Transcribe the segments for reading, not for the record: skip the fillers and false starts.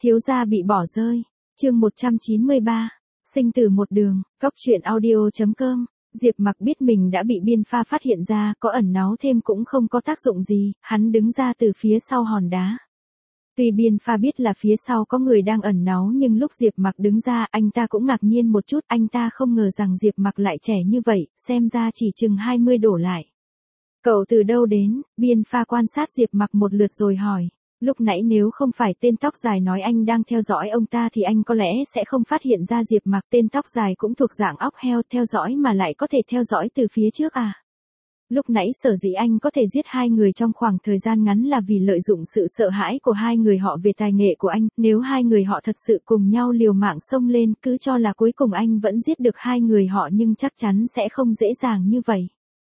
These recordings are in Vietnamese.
Thiếu gia bị bỏ rơi. Chương 193. Sinh tử một đường. Góc truyện audio.com. Diệp Mặc biết mình đã bị Biên Pha phát hiện ra, có ẩn náu thêm cũng không có tác dụng gì, hắn đứng ra từ phía sau hòn đá. Tuy Biên Pha biết là phía sau có người đang ẩn náu nhưng lúc Diệp Mặc đứng ra anh ta cũng ngạc nhiên một chút, anh ta không ngờ rằng Diệp Mặc lại trẻ như vậy, xem ra chỉ chừng 20 đổ lại. Cậu từ đâu đến? Biên Pha quan sát Diệp Mặc một lượt rồi hỏi. Lúc nãy nếu không phải tên tóc dài nói anh đang theo dõi ông ta thì anh có lẽ sẽ không phát hiện ra Diệp Mặc. Tên tóc dài cũng thuộc dạng óc heo, theo dõi mà lại có thể theo dõi từ phía trước à? Lúc nãy sở dĩ anh có thể giết hai người trong khoảng thời gian ngắn là vì lợi dụng sự sợ hãi của hai người họ về tài nghệ của anh. Nếu hai người họ thật sự cùng nhau liều mạng xông lên, cứ cho là cuối cùng anh vẫn giết được hai người họ, nhưng chắc chắn sẽ không dễ dàng như vậy.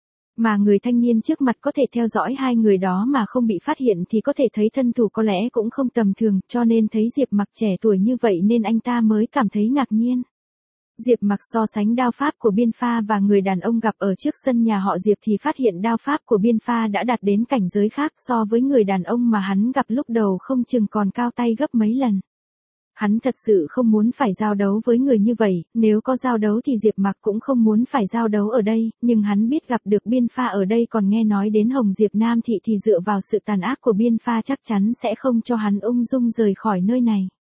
Mà người thanh niên trước mặt có thể theo dõi hai người đó mà không bị phát hiện thì có thể thấy thân thủ có lẽ cũng không tầm thường, cho nên thấy Diệp Mặc trẻ tuổi như vậy nên anh ta mới cảm thấy ngạc nhiên. Diệp Mặc so sánh đao pháp của Biên Pha và người đàn ông gặp ở trước sân nhà họ Diệp thì phát hiện đao pháp của Biên Pha đã đạt đến cảnh giới khác, so với người đàn ông mà hắn gặp lúc đầu không chừng còn cao tay gấp mấy lần. Hắn thật sự không muốn phải giao đấu với người như vậy, nếu có giao đấu thì Diệp Mặc cũng không muốn phải giao đấu ở đây, nhưng hắn biết gặp được Biên Pha ở đây còn nghe nói đến Hồng Diệp Nam Thị thì dựa vào sự tàn ác của Biên Pha chắc chắn sẽ không cho hắn ung dung rời khỏi nơi này.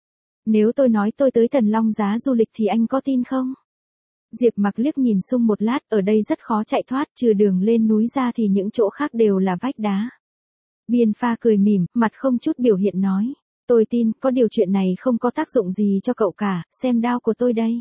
Nếu tôi nói tôi tới Thần Long Giá du lịch thì anh có tin không? Diệp Mặc liếc nhìn xung một lát, ở đây rất khó chạy thoát, trừ đường lên núi ra thì những chỗ khác đều là vách đá. Biên Pha cười mỉm, mặt không chút biểu hiện nói. Tôi tin, có điều chuyện này không có tác dụng gì cho cậu cả, xem đao của tôi đây.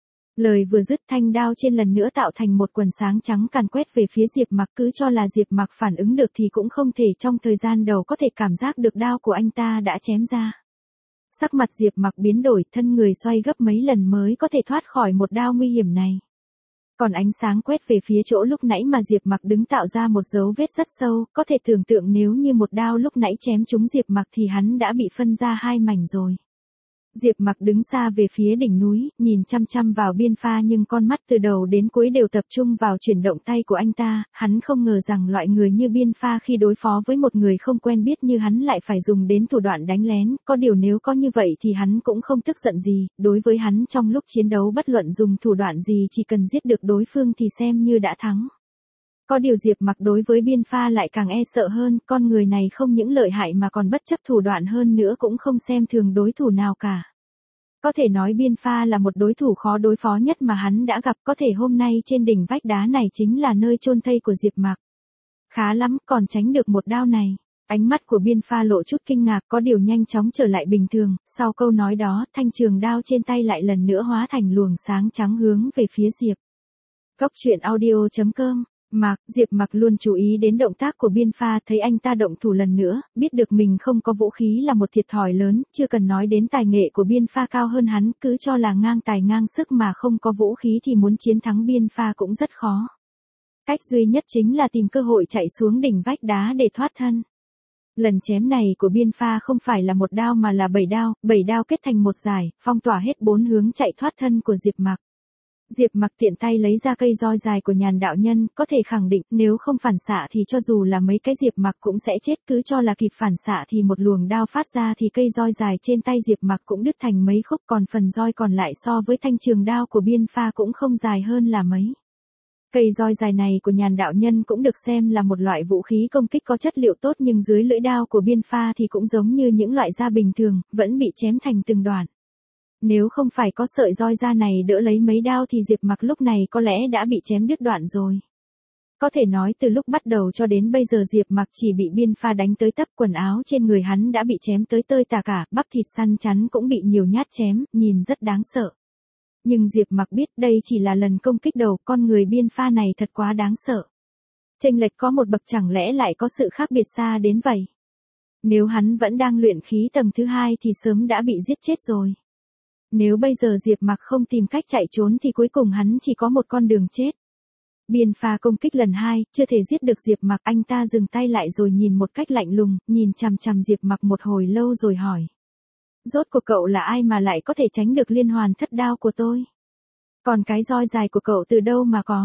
Lời vừa dứt thanh đao trên lần nữa tạo thành một quần sáng trắng càn quét về phía Diệp Mặc, cứ cho là Diệp Mặc phản ứng được thì cũng không thể trong thời gian đầu có thể cảm giác được đao của anh ta đã chém ra. Sắc mặt Diệp Mặc biến đổi, thân người xoay gấp mấy lần mới có thể thoát khỏi một đao nguy hiểm này. Còn ánh sáng quét về phía chỗ lúc nãy mà Diệp Mặc đứng tạo ra một dấu vết rất sâu, có thể tưởng tượng nếu như một đao lúc nãy chém trúng Diệp Mặc thì hắn đã bị phân ra hai mảnh rồi. Diệp Mặc đứng xa về phía đỉnh núi, nhìn chăm chăm vào Biên Pha nhưng con mắt từ đầu đến cuối đều tập trung vào chuyển động tay của anh ta, hắn không ngờ rằng loại người như Biên Pha khi đối phó với một người không quen biết như hắn lại phải dùng đến thủ đoạn đánh lén, có điều nếu có như vậy thì hắn cũng không tức giận gì, đối với hắn trong lúc chiến đấu bất luận dùng thủ đoạn gì chỉ cần giết được đối phương thì xem như đã thắng. Có điều Diệp Mặc đối với Biên Pha lại càng e sợ hơn, con người này không những lợi hại mà còn bất chấp thủ đoạn hơn nữa, cũng không xem thường đối thủ nào cả. Có thể nói Biên Pha là một đối thủ khó đối phó nhất mà hắn đã gặp, có thể hôm nay trên đỉnh vách đá này chính là nơi chôn thây của Diệp Mặc. Khá lắm, còn tránh được một đao này. Ánh mắt của Biên Pha lộ chút kinh ngạc, có điều nhanh chóng trở lại bình thường, sau câu nói đó, thanh trường đao trên tay lại lần nữa hóa thành luồng sáng trắng hướng về phía Diệp. Góc truyện audio.com. Diệp Mặc luôn chú ý đến động tác của Biên Pha, thấy anh ta động thủ lần nữa, biết được mình không có vũ khí là một thiệt thòi lớn, chưa cần nói đến tài nghệ của Biên Pha cao hơn hắn, cứ cho là ngang tài ngang sức mà không có vũ khí thì muốn chiến thắng Biên Pha cũng rất khó. Cách duy nhất chính là tìm cơ hội chạy xuống đỉnh vách đá để thoát thân. Lần chém này của Biên Pha không phải là một đao mà là 7 đao kết thành một dải, phong tỏa hết 4 hướng chạy thoát thân của Diệp Mặc. Diệp Mặc tiện tay lấy ra cây roi dài của Nhàn đạo nhân, có thể khẳng định nếu không phản xạ thì cho dù là mấy cái Diệp Mặc cũng sẽ chết, cứ cho là kịp phản xạ thì một luồng đao phát ra thì cây roi dài trên tay Diệp Mặc cũng đứt thành mấy khúc, còn phần roi còn lại so với thanh trường đao của Biên Pha cũng không dài hơn là mấy. Cây roi dài này của Nhàn đạo nhân cũng được xem là một loại vũ khí công kích có chất liệu tốt, nhưng dưới lưỡi đao của Biên Pha thì cũng giống như những loại da bình thường, vẫn bị chém thành từng đoạn. Nếu không phải có sợi roi da này đỡ lấy mấy đao thì Diệp Mặc lúc này có lẽ đã bị chém đứt đoạn rồi. Có thể nói từ lúc bắt đầu cho đến bây giờ Diệp Mặc chỉ bị Biên Pha đánh tới tấp, quần áo trên người hắn đã bị chém tới tơi tả cả, bắp thịt săn chắn cũng bị nhiều nhát chém, nhìn rất đáng sợ. Nhưng Diệp Mặc biết đây chỉ là lần công kích đầu, con người Biên Pha này thật quá đáng sợ. Chênh lệch có một bậc, chẳng lẽ lại có sự khác biệt xa đến vậy? Nếu hắn vẫn đang luyện khí tầng thứ 2 thì sớm đã bị giết chết rồi. Nếu bây giờ Diệp Mặc không tìm cách chạy trốn thì cuối cùng hắn chỉ có một con đường chết. Biên Pha công kích lần 2, chưa thể giết được Diệp Mặc, anh ta dừng tay lại rồi nhìn một cách lạnh lùng, nhìn chằm chằm Diệp Mặc một hồi lâu rồi hỏi. Rốt cuộc cậu là ai mà lại có thể tránh được liên hoàn thất đao của tôi? Còn cái roi dài của cậu từ đâu mà có?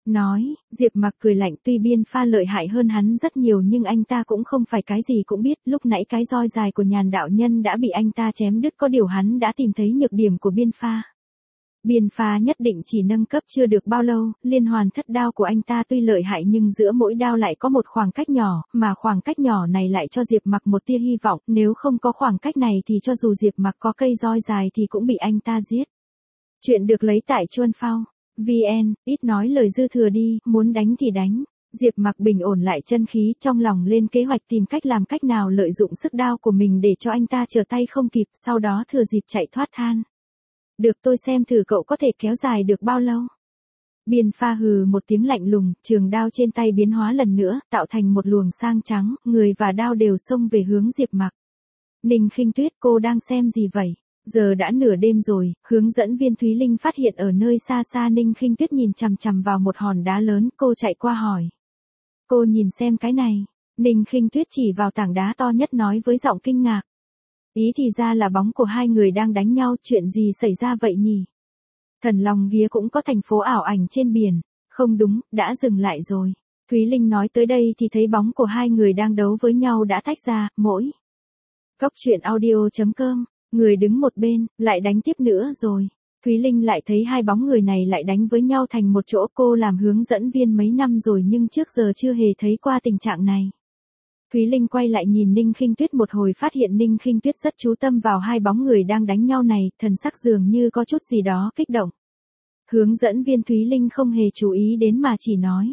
Nói, Diệp Mặc cười lạnh, tuy Biên Pha lợi hại hơn hắn rất nhiều nhưng anh ta cũng không phải cái gì cũng biết, lúc nãy cái roi dài của Nhàn đạo nhân đã bị anh ta chém đứt, có điều hắn đã tìm thấy nhược điểm của Biên Pha. Biên Pha nhất định chỉ nâng cấp chưa được bao lâu, liên hoàn thất đao của anh ta tuy lợi hại nhưng giữa mỗi đao lại có một khoảng cách nhỏ, mà khoảng cách nhỏ này lại cho Diệp Mặc một tia hy vọng, nếu không có khoảng cách này thì cho dù Diệp Mặc có cây roi dài thì cũng bị anh ta giết. Chuyện được lấy tại Chuan Phao. VN, ít nói lời dư thừa đi, muốn đánh thì đánh. Diệp Mặc bình ổn lại chân khí, trong lòng lên kế hoạch tìm cách làm cách nào lợi dụng sức đao của mình để cho anh ta trở tay không kịp, sau đó thừa dịp chạy thoát than. Được, tôi xem thử cậu có thể kéo dài được bao lâu. Biên Pha hừ một tiếng lạnh lùng, trường đao trên tay biến hóa lần nữa, tạo thành một luồng sang trắng, người và đao đều xông về hướng Diệp Mặc. Ninh Khinh Tuyết, cô đang xem gì vậy? Giờ đã nửa đêm rồi, hướng dẫn viên Thúy Linh phát hiện ở nơi xa xa Ninh Khinh Tuyết nhìn chằm chằm vào một hòn đá lớn, cô chạy qua hỏi. Cô nhìn xem cái này. Ninh Khinh Tuyết chỉ vào tảng đá to nhất nói với giọng kinh ngạc. Ý thì ra là bóng của hai người đang đánh nhau, chuyện gì xảy ra vậy nhỉ? Thần Long Ghía cũng có thành phố ảo ảnh trên biển. Không đúng, đã dừng lại rồi. Thúy Linh nói tới đây thì thấy bóng của hai người đang đấu với nhau đã tách ra, mỗi. Góc truyện audio.com. Người đứng một bên, lại đánh tiếp nữa rồi. Thúy Linh lại thấy hai bóng người này lại đánh với nhau thành một chỗ, cô làm hướng dẫn viên mấy năm rồi nhưng trước giờ chưa hề thấy qua tình trạng này. Thúy Linh quay lại nhìn Ninh Khinh Tuyết một hồi, phát hiện Ninh Khinh Tuyết rất chú tâm vào hai bóng người đang đánh nhau này, thần sắc dường như có chút gì đó kích động. Hướng dẫn viên Thúy Linh không hề chú ý đến mà chỉ nói.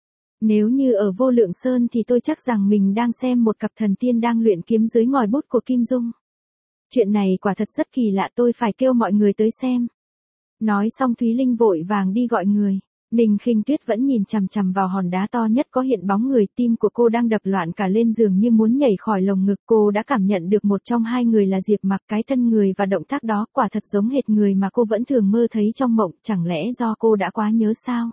Nếu như ở Vô Lượng Sơn thì tôi chắc rằng mình đang xem một cặp thần tiên đang luyện kiếm dưới ngòi bút của Kim Dung. Chuyện này quả thật rất kỳ lạ, tôi phải kêu mọi người tới xem. Nói xong Thúy Linh vội vàng đi gọi người. Ninh Khinh Tuyết vẫn nhìn chằm chằm vào hòn đá to nhất có hiện bóng người, tim của cô đang đập loạn cả lên, dường như muốn nhảy khỏi lồng ngực. Cô đã cảm nhận được một trong hai người là Diệp Mặc, cái thân người và động tác đó quả thật giống hệt người mà cô vẫn thường mơ thấy trong mộng, chẳng lẽ do cô đã quá nhớ sao?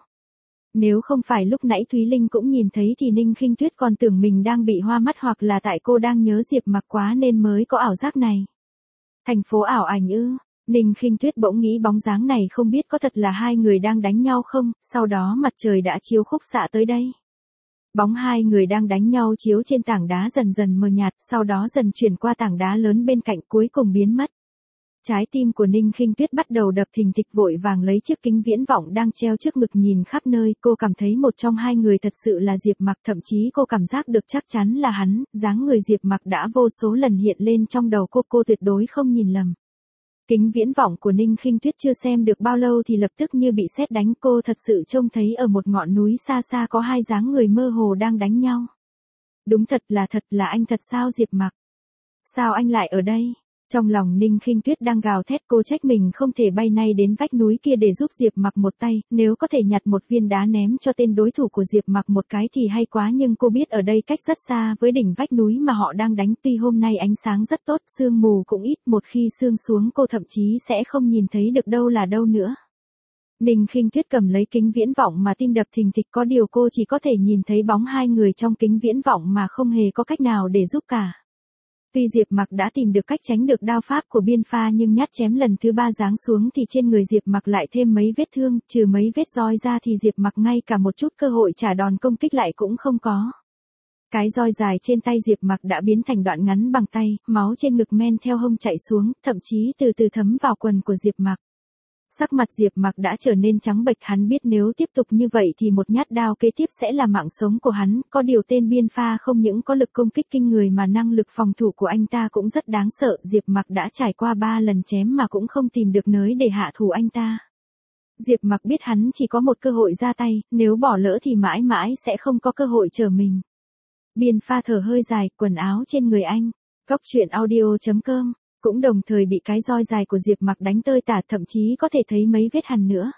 Nếu không phải lúc nãy Thúy Linh cũng nhìn thấy thì Ninh Khinh Tuyết còn tưởng mình đang bị hoa mắt, hoặc là tại cô đang nhớ Diệp Mặc quá nên mới có ảo giác này. Thành phố ảo ảnh ư? Ninh Khinh Tuyết bỗng nghĩ bóng dáng này không biết có thật là hai người đang đánh nhau không, sau đó mặt trời đã chiếu khúc xạ tới đây. Bóng hai người đang đánh nhau chiếu trên tảng đá dần dần mờ nhạt, sau đó dần chuyển qua tảng đá lớn bên cạnh, cuối cùng biến mất. Trái tim của Ninh Khinh Tuyết bắt đầu đập thình thịch, vội vàng lấy chiếc kính viễn vọng đang treo trước ngực nhìn khắp nơi, cô cảm thấy một trong hai người thật sự là Diệp Mặc, thậm chí cô cảm giác được chắc chắn là hắn, dáng người Diệp Mặc đã vô số lần hiện lên trong đầu cô tuyệt đối không nhìn lầm. Kính viễn vọng của Ninh Khinh Tuyết chưa xem được bao lâu thì lập tức như bị sét đánh, cô thật sự trông thấy ở một ngọn núi xa xa có hai dáng người mơ hồ đang đánh nhau. Đúng thật là anh thật sao Diệp Mặc? Sao anh lại ở đây? Trong lòng Ninh Khinh Tuyết đang gào thét, cô trách mình không thể bay nay đến vách núi kia để giúp Diệp Mặc một tay, nếu có thể nhặt một viên đá ném cho tên đối thủ của Diệp Mặc một cái thì hay quá, nhưng cô biết ở đây cách rất xa với đỉnh vách núi mà họ đang đánh, tuy hôm nay ánh sáng rất tốt, sương mù cũng ít, một khi sương xuống cô thậm chí sẽ không nhìn thấy được đâu là đâu nữa. Ninh Khinh Tuyết cầm lấy kính viễn vọng mà tim đập thình thịch, có điều cô chỉ có thể nhìn thấy bóng hai người trong kính viễn vọng mà không hề có cách nào để giúp cả. Tuy Diệp Mặc đã tìm được cách tránh được đao pháp của Biên Pha nhưng nhát chém lần thứ ba giáng xuống thì trên người Diệp Mặc lại thêm mấy vết thương, trừ mấy vết roi ra thì Diệp Mặc ngay cả một chút cơ hội trả đòn công kích lại cũng không có. Cái roi dài trên tay Diệp Mặc đã biến thành đoạn ngắn bằng tay, máu trên ngực men theo hông chảy xuống, thậm chí từ từ thấm vào quần của Diệp Mặc. Sắc mặt Diệp Mặc đã trở nên trắng bệch, hắn biết nếu tiếp tục như vậy thì một nhát đao kế tiếp sẽ là mạng sống của hắn, có điều tên Biên Pha không những có lực công kích kinh người mà năng lực phòng thủ của anh ta cũng rất đáng sợ, Diệp Mặc đã trải qua 3 lần chém mà cũng không tìm được nới để hạ thủ anh ta. Diệp Mặc biết hắn chỉ có một cơ hội ra tay, nếu bỏ lỡ thì mãi mãi sẽ không có cơ hội trở mình. Biên Pha thở hơi dài, quần áo trên người anh, góc truyện audio.com. Cũng đồng thời bị cái roi dài của Diệp Mặc đánh tơi tả, thậm chí có thể thấy mấy vết hằn nữa.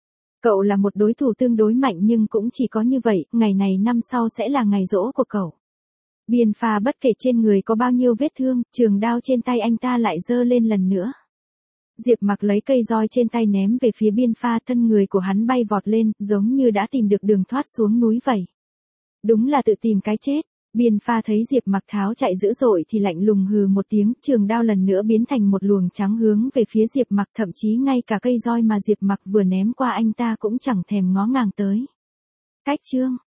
Cậu là một đối thủ tương đối mạnh nhưng cũng chỉ có như vậy, ngày này năm sau sẽ là ngày giỗ của cậu. Biên Pha bất kể trên người có bao nhiêu vết thương, trường đao trên tay anh ta lại giơ lên lần nữa. Diệp Mặc lấy cây roi trên tay ném về phía Biên Pha, thân người của hắn bay vọt lên, giống như đã tìm được đường thoát xuống núi vậy. Đúng là tự tìm cái chết. Biên Pha thấy Diệp Mặc tháo chạy dữ dội thì lạnh lùng hừ một tiếng, trường đao lần nữa biến thành một luồng trắng hướng về phía Diệp Mặc, thậm chí ngay cả cây roi mà Diệp Mặc vừa ném qua anh ta cũng chẳng thèm ngó ngàng tới. Cách chương